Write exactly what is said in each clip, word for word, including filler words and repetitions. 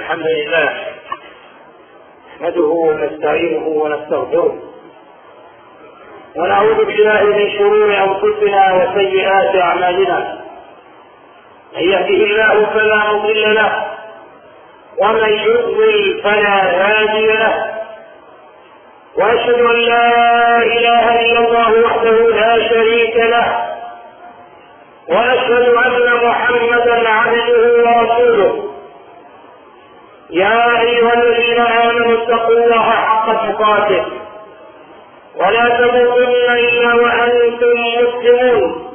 الحمد لله نحمده ونستعينه ونستغفره ونعوذ بالله من شرور انفسنا وسيئات اعمالنا. من يهده الله فلا مضل له ومن يضلل فلا هادي له، واشهد ان لا اله الا الله وحده لا شريك له، واشهد ان محمدا عبده ورسوله. يا ايها الذين امنوا اتقوا الله حق تقاته ولا تموتن الا وانتم مسلمون.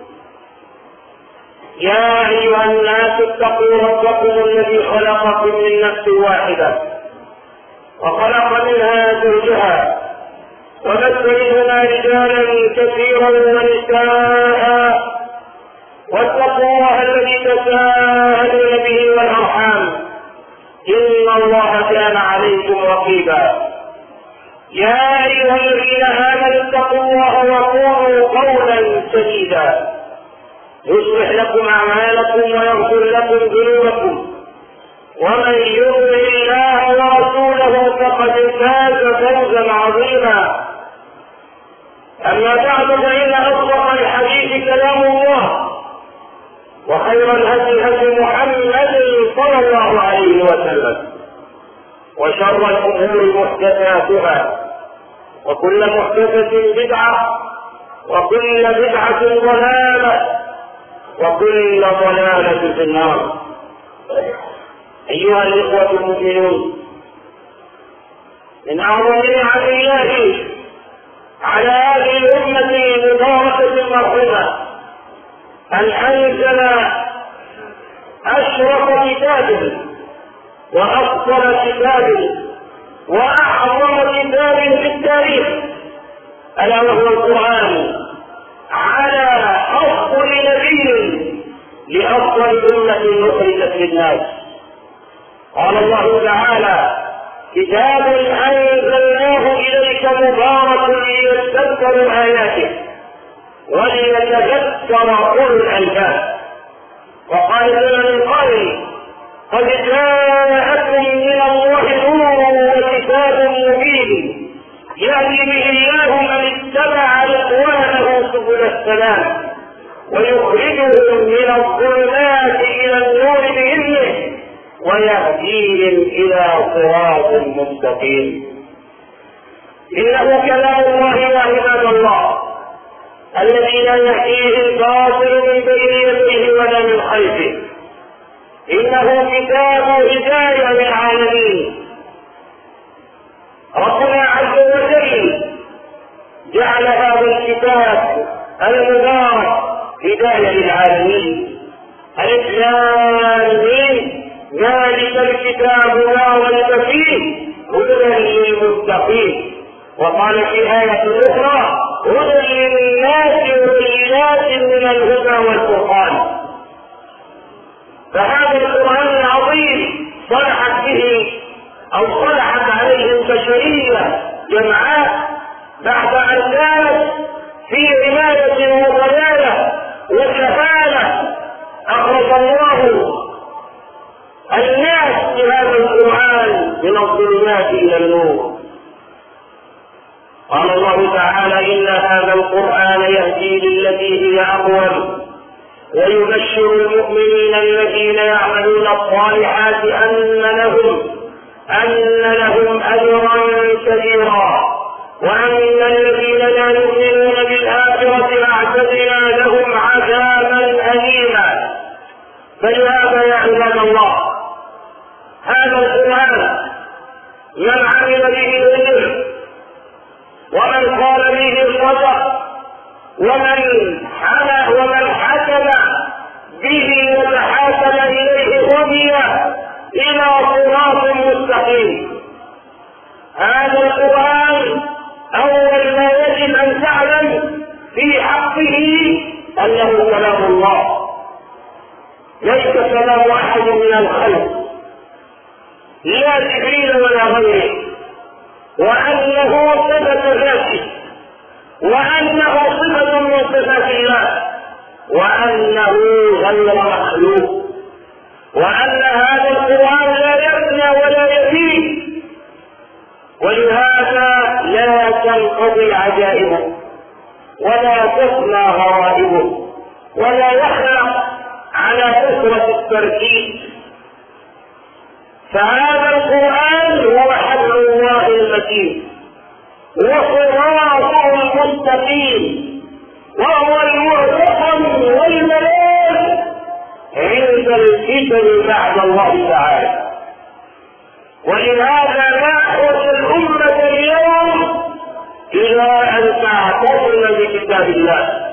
يا ايها الناس اتقوا ربكم الذي خلقكم من نفس واحده وخلق منها زوجها وبث منهما رجالا كثيرا ونساء، واتقوا الله الذي تساءلون به والارحام إن الله كان عليكم رقيبا. يا أيها الذين آمنوا اتقوا الله وقولوا قولا سديدا يصلح لكم أعمالكم ويغفر لكم ذنوبكم، ومن يطع الله ورسوله فقد فاز فوزا عظيما. أما بعد، فإن أصدق الحديث كلام الله، وخير الهدي هدي محمد صلى الله عليه وسلم، وشر الأمور محدثاتها، وكل محدثة بدعة، وكل بدعة ضلالة، وكل ضلالة في النار. أيها الإخوة المؤمنون، من أعظم نعم الله على هذه الأمة المباركة المرحومة أن أنزل أشرف كتاب وأفضل كتاب وأعظم كتاب في التاريخ، ألا وهو القرآن، على أفضل نبي لأفضل أمة أخرجت للناس. قال الله تعالى: كتاب أنزلناه إليك مبارك ليتدبروا آياته وليتذكر أولو الألباب. وقال من قائل: قد جاءكم من الله نور وكتاب مبين يهدي به الله من اتبع رضوانه سبل السلام ويخرجهم من الظلمات إلى النور بإذنه ويهديهم إلى صراط مستقيم. إنه كلام الله يا عباد الله الذي لا يأتيه الباطل من بين يديه ولا من خلفه. إنه كتاب هداية للعالمين. ربنا عز وجل جعل هذا الكتاب المبارك هداية للعالمين. ألف لام ميم ذلك الكتاب لا ريب فيه هدى للمتقين. وقال في آية أخرى: هدى للناس وبينات من الهدى والفرقان. فهذا القرآن العظيم صلحت به أو صلحت عليه البشرية جمعاء بعد أن كانت في عبادة وضلالة وسفالة. أخرج الله الناس بهذا القرآن من الظلمات إلى النور. قال الله تعالى: إن هذا القرآن يهدي للتي هي أقوم ويبشر المؤمنين الذين يعملون الصالحات أن لهم أن لهم أجرا كبيرا وأن الذين لا يؤمنون بالآخرة أعتدنا لهم عذابا أليما. فلهذا يا عباد الله هذا القرآن من عمل به أجر، ومن قال به صدق، ومن حمى ومن حكم به وتحاكم إليه هدي إلى صراط مستقيم. هذا القرآن أول ما يجب أن تعلم في حقه أنه كلام الله، ليس كلام أحد من الخلق، لا جبريل ولا غيره، وأنه صفة ذاته، وأنه صفة من صفات الله، وأنه غير مخلوق، وأن هذا القرآن لا يبنى ولا تنقضي عجائبه ولا تفنى غرائبه ولا يخلق على كثرة التركيب. فهذا القرآن هو حبل الله المتين وصراطه المستقيم وهو المعتصم والملاذ عند الفتن بعد الله تعالى. ولهذا نحوج الأمة اليوم إلى أن تعتصم بكتاب الله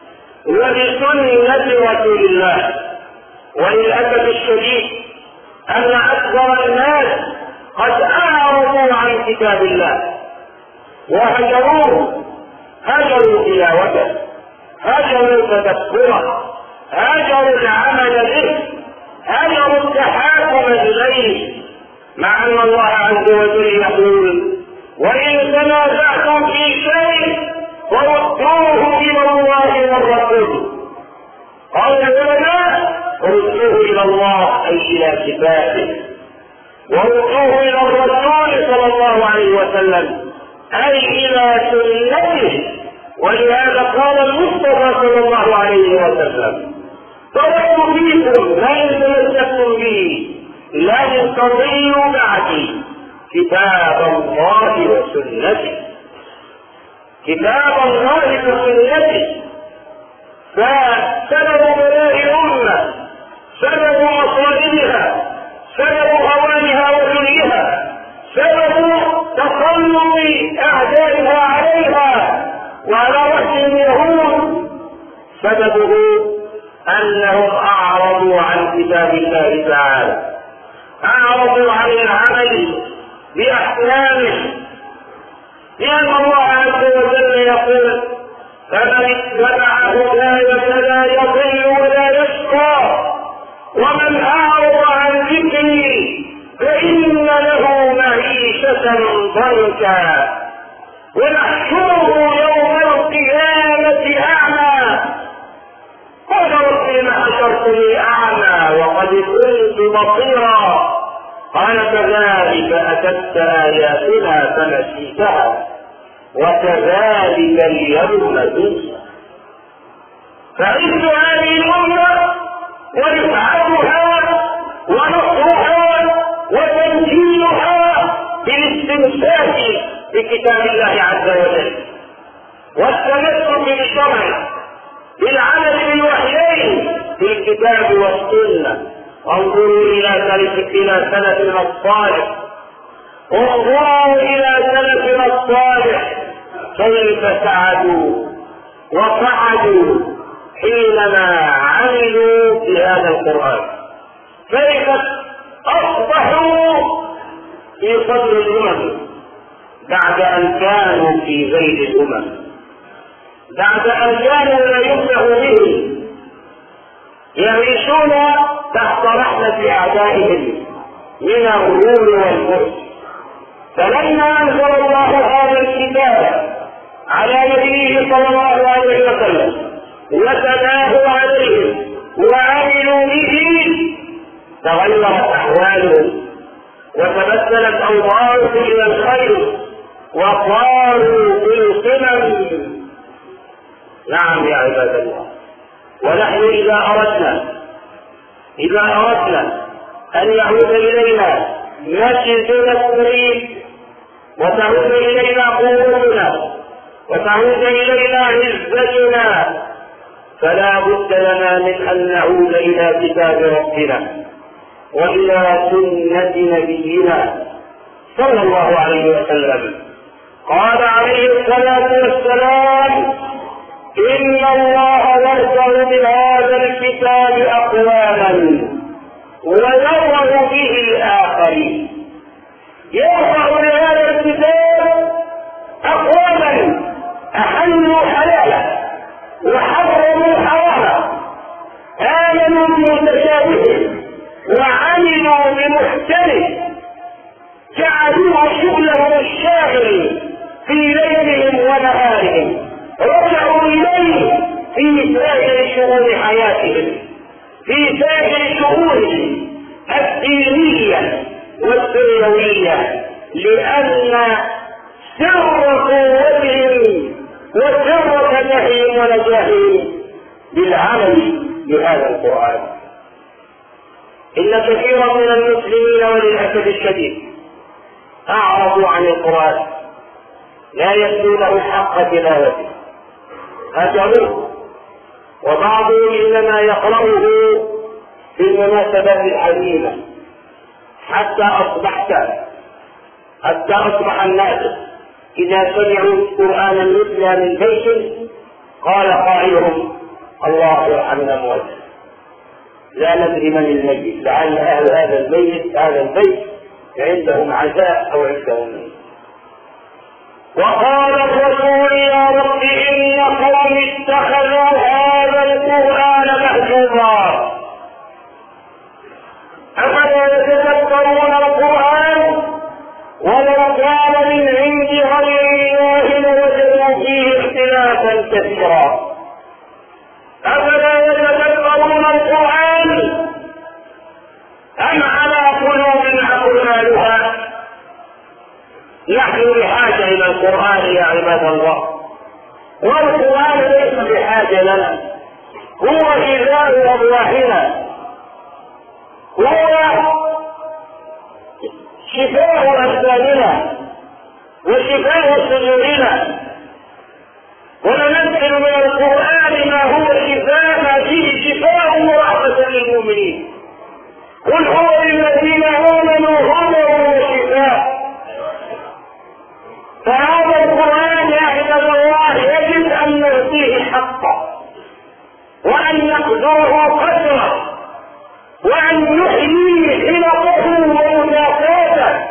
وبسنة رسول الله. وللأسف الشديد أن أكثر الناس قد أعرضوا عن كتاب الله وهجروه، هجروا تلاوته، هجروا تدبره، هجروا العمل به، هجروا التحاكم إليه، مع أن الله عز وجل يقول: وإن تنازعتم في شيء فردوه إلى الله والرسول. قال العلماء: ردوه إلى الله أي إلى كتابه، وردوه إلى الرسول صلى الله عليه وسلم أي إلى سنته. ولهذا قال المصطفى صلى الله عليه وسلم: تركت فيكم ما إن تمسكتم به لن تضلوا بعدي كتاب الله وسنته. كتاب الله وسنته. فسبب بلاء الأمة، سبب مصائبها، سبب هوانها وذلها، سبب تسلط أعدائها عليها وعلى رأس اليهود، سببه أنهم أعرضوا عن كتاب الله تعالى، أعرضوا عن العمل بأحكامه. لأن الله عز وجل يقول: فمن اتبع هداي فلا يضل ولا يشقى ومن أعرض عن ذكري فإن له معيشة ضنكا ونحشره يوم القيامة أعمى. قال: رب لم حشرتني أعمى وقد كنت بصيرا. قال: كذلك أتتك آياتنا فنسيتها وكذلك اليوم تنسى. فعز هذه الأمة ورفعتها ونصرها وتمكينها بالاستمساك بكتاب الله عز وجل والتمسك بالشرع بالعمل بالوحيين في الكتاب والسنة. انظروا إلى سلفنا سلفنا الصالح، انظروا إلى سلفنا الصالح كيف سعدوا وصعدوا حينما عملوا بهذا القرآن، كيف أصبحوا في صدر الأمم بعد أن كانوا في ذيل الأمم، بعد أن كانوا لا يفلح بهم، يعيشون تحت رحمة أعدائهم من الغرور والبؤس. فلما أنزل الله هذا الكتاب على نبيه صلى الله عليه وسلم وتلاه عليهم وعملوا به تغيرت أحوالهم وتبدلت أوضاعهم إلى الخير وصاروا بالقمم. نعم يا عباد الله. ونحن إذا أردنا إذا أردنا أن يعود إلينا مسجدنا السليم وتعود إلينا قوتنا وتعود إلينا عزتنا، فلا بد لنا من أن نعود إلى كتاب ربنا وإلى سنة نبينا صلى الله عليه وسلم. قال عليه الصلاة والسلام: إن الله يرفع بهذا الكتاب أقواما ويضع به آخرين. يرفع بهذا الكتاب أقواما أحلوا حلالا وحرموا حراما، آمنوا بمتشابهه وعملوا بمحكمه، جعلوه شغلهم الشاغل في ليلهم ونهارهم، رجعوا إليه في سائر شؤون حياتهم، في سائر شؤونهم الدينية والدنيوية، لأن سر قوتهم وسر فتحهم ونجاحهم بالعمل بهذا القرآن. إن كثيرا من المسلمين وللأسف الشديد أعرضوا عن القرآن، لا يتلونه حق تلاوته، هجروه، وبعضهم إنما يقرأه في المناسبات الحزينة، حتى أصبحت حتى أصبح الناس إذا سمعوا قرآنا يتلى من بيت قال قائلهم الله يرحم الأموات، لا ندري من الميت، لعل أهل هذا البيت هذا البيت عندهم عزاء أو عندهم ميت. وقال الرسول يا رب إن قوم اتخذوا هذا القرآن مهجورا، أفلا يتذكرون القرآن ولو كان من عند غير الله لوجدوا فيه اختلافا كثيرا. أفلا يتذكرون القرآن أم على قلوب أقفالها؟ نحن بحاجة إلى القرآن يا عباد الله، والقرآن ليس بحاجة لنا، هو غذاء أرواحنا، هو شفاء أبداننا وشفاء صدورنا، وننزل من القرآن ما هو شفاء ما فيه شفاء ورحمة للمؤمنين. قل هو للذين آمنوا هدى وشفاء. فهذا القرآن يا عباد الله يجب أن نعطيه حقه، وأن نقدره قدره، وأن نحيي حلقه ومناساته.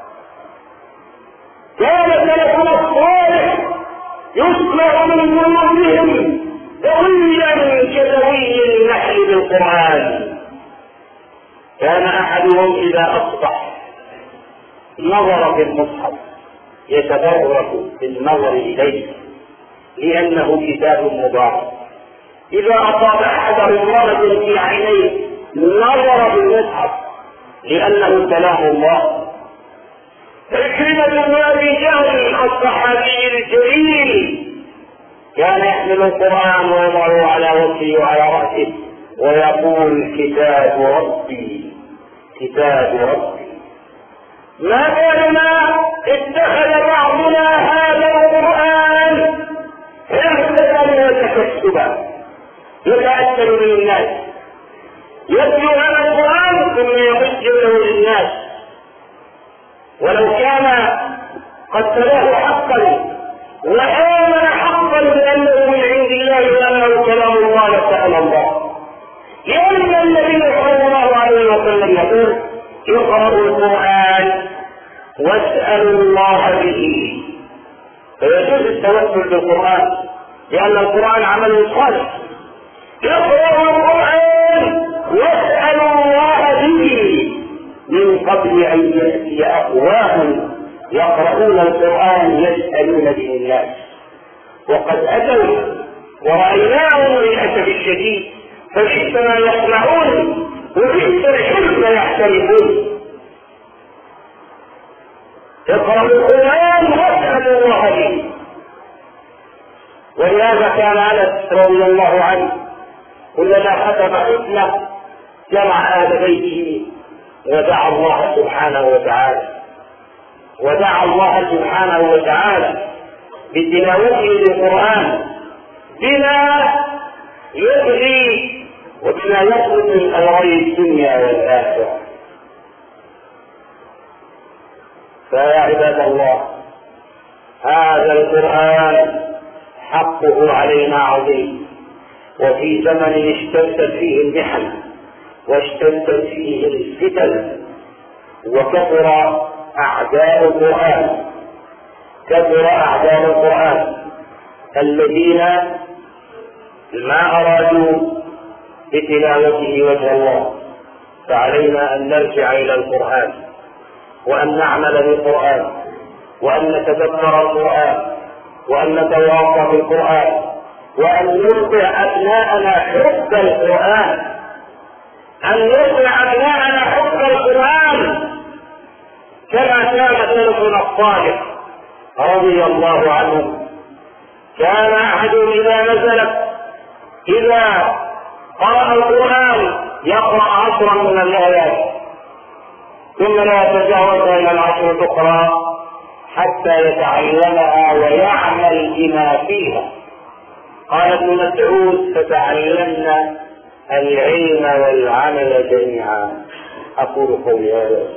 كان سلفنا الصالح يسمع من قلوبهم دويا كدوي النحل بالقرآن. كان أحدهم إذا أصبح نظر في المصحف يتبرك بالنظر إليه لأنه كتاب مبارك. إذا أصاب أحده مرض في عينيه نظر بالمصحف لأنه كلام الله. عكرمة بن أبي جهل الصحابي الجليل كان يحمل القرآن ويضعه على وجهه وعلى رأسه ويقول كتاب ربي كتاب ربي. ما بالنا اتخذ بعضنا هذا القرآن حرفة وتكسبا يتأثر من الناس، يتلو هذا القرآن ثم يمجده للناس، ولو كان قد تلاه حقا وآمن حقا بأنه من عند الله وأنه كلام الله لسأل الله. لأن النبي صلى الله عليه وسلم يقول اقرأوا القرآن واسألوا الله به، فيجوز التوسل بالقرآن لأن القرآن عمل صالح. اقرأوا القرآن واسألوا الله به من قبل أن يأتي أقوام يقرؤون القرآن يسألون به الناس، وقد أتوا ورأيناهم للأسف الشديد فبئس ما يصنعون وبئس الحلم يحتملون. اقرأوا القرآن واسألوا الله به. ولهذا كان أنس رضي الله عنه كلما ختم ختمة جمع أهل بيته ودعا الله سبحانه وتعالى ودعا الله سبحانه وتعالى بتلاوته للقرآن بما يغني وبما يخرج من أمري الدنيا والآخرة. فيا عباد الله هذا القرآن حقه علينا عظيم، وفي زمن اشتدت فيه المحن واشتدت فيه الفتن وكثر أعداء القرآن كثر أعداء القرآن الذين ما أرادوا بتلاوته وجه الله، فعلينا أن نرجع إلى القرآن وأن نعمل بالقرآن وأن نتدبر القرآن وأن نتواصى بالقرآن وأن نرضع أبناءنا حب القرآن أن نرضع أبناءنا حب القرآن كما كان سلفنا الصالح رضي الله عنهم كان أحدهم إذا نزلت إذا قرأ القرآن يقرأ عشرا من الآيات ثم لا يتجاوز إلى العشر الأخرى حتى يتعلمها ويعمل بما فيها. قال ابن مسعود فتعلمنا العلم والعمل جميعا. أقول قولي هذا.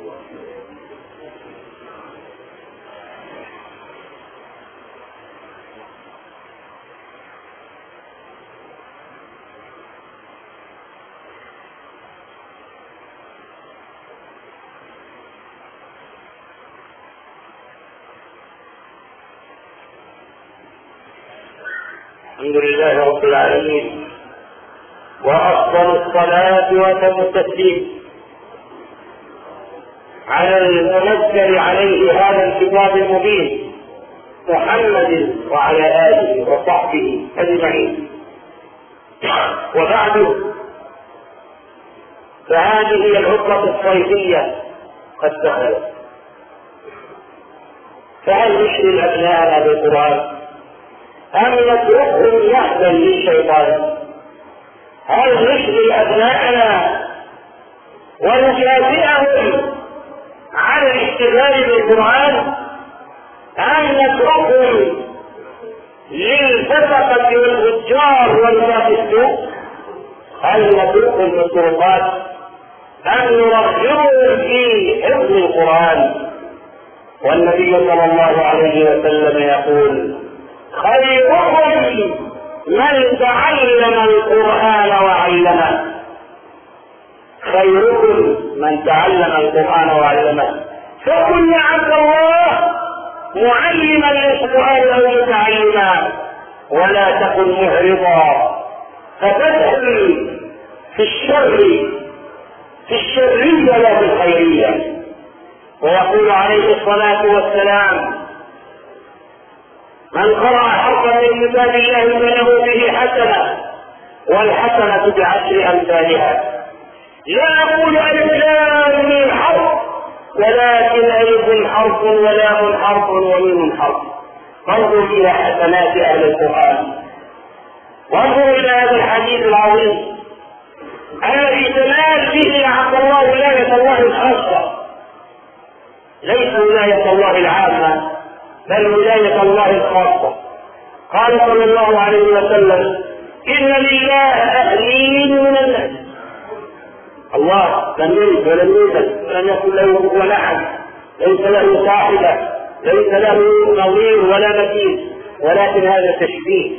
الحمد لله رب العالمين، وأفضل الصلاة وأتم التسليم على المنزل عليه هذا الكتاب المبين محمد وعلى آله وصحبه أجمعين. وبعد، فهذه هي العطلة الصيفية قد دخلت، فهل نشري أبناءنا بالقرآن أم نتركهم يهدا للشيطان؟ هل نشري أبناءنا ونكافئهم على الاشتغال بالقرآن أم نتركهم للفسقة والفجار والفاسقين؟ هل نتركهم بالطرقات أم نرغبهم في حفظ القرآن؟ والنبي صلى الله عليه وسلم يقول: خيركم من تعلم القرآن وعلمه. خيركم من تعلم القرآن وعلمه. فكن عبد الله معلما للقرآن أو متعلما، ولا تكن معرضا فتدخل في الشر في الشرية لا في الخيرية. ويقول عليه الصلاة والسلام: من قرأ حرفا من كتاب الله فله به حسنة والحسنة بعشر أمثالها. لا أقول ألف لام من حرف، ولكن ألف حرف ولام حرف وميم حرف. انظر إلى حسنات أهل القرآن، وانظر إلى هذا الحديث العظيم الذي تنال به عبد الله ولاية الله الخاصة، ليس ولاية الله العامة بل ولاية الله الخاصة. قال صلى الله عليه وسلم: إن لله أهلين من الناس. الله لم يلد ولم يولد ولم يكن له كفوا أحد، ليس له صاحبة، ليس له نظير ولا مثيل، ولكن هذا تشبيه.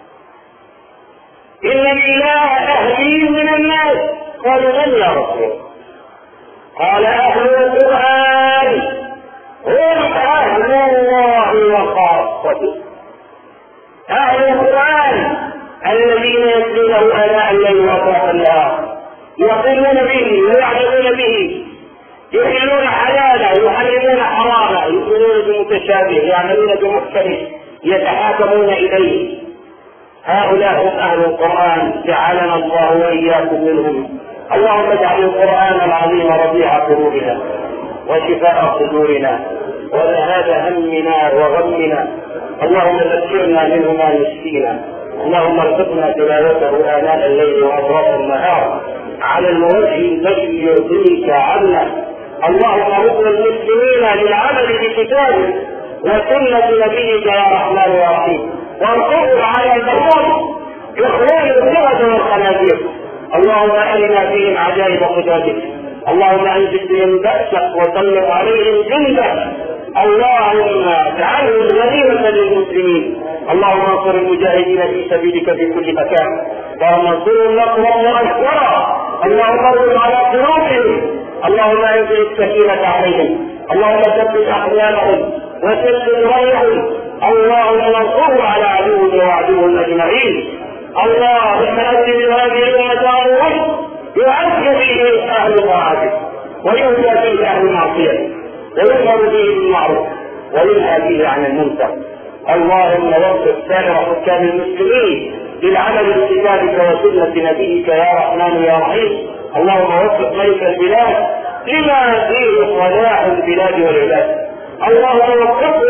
إن لله أهلين من الناس. قالوا: من يا رسول؟ قال: أهل القرآن هم أهل الله وخاصته. أهل القرآن الذين يتلونه آناء الليل وأطراف النهار، يقومون به ويعملون به، يحلون حلالا يحرمون حراما، يؤمنون بمتشابه يعملون بمختلف، يتحاكمون إليه. هؤلاء هم أهل القرآن، جعلنا الله وإياكم منهم. اللهم اجعل القرآن العظيم ربيع قلوبنا وشفاء صدورنا وذهاب همنا وغمنا. اللهم ذكرنا منه ما نسينا. اللهم ارزقنا تلاوته آناء الليل وأطراف النهار على الوجه الذي يرضيك عنا. اللهم رد المسلمين للعمل بكتابك وسنة نبيك يا رحمن يا رحيم، وانصرهم على البغض إخوان الزهد والخنازير. اللهم أرنا فيهم عجائب قدرتك. اللهم أنزل بهم بأسك وسلط عليهم جندك. اللهم اجعلهم غنيمة للمسلمين. اللهم انصر المجاهدين في سبيلك في كل مكان. اللهم انصرهم نصرا مؤثرا. اللهم ارد على قلوبهم. اللهم انزل السكينة عليهم. اللهم ثبت أحيانهم وسدد رأيهم. اللهم انصرهم على عدوهم وعدوهم أجمعين. اللهم أنزل هذه الأمة الرشد يعز فيه أهل طاعتك ويهدى فيه أهل معصيتك ويؤمر به بالمعروف وينهى فيه عن المنكر. اللهم وفق سائر حكام المسلمين للعمل بكتابك وسنة نبيك يا رحمن يا رحيم. اللهم وفق ملك البلاد لما فيه صلاح البلاد والعباد. اللهم وفقه لخدمة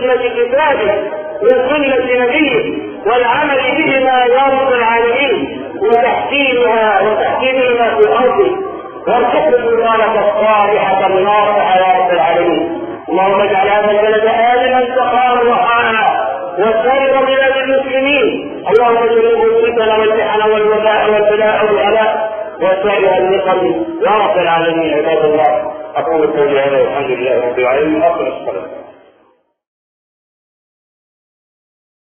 بحكمة كتابه وسنة نبيه والعمل بهما يا رب العالمين وتحكيمها وتحكيمهما في الأرض وارزقنا الإيمان الصالحة الناصحة يا رب العالمين. اللهم اجعل هذا البلد آمنا سخاء رخاء وسائر بلاد المسلمين. اللهم اجعله الفتن والمحن والوباء والبلاء والغلاء وسائر النقم يا رب العالمين. عباد الله اقول قولي هذا والحمد لله رب العالمين. اخر الصلاه.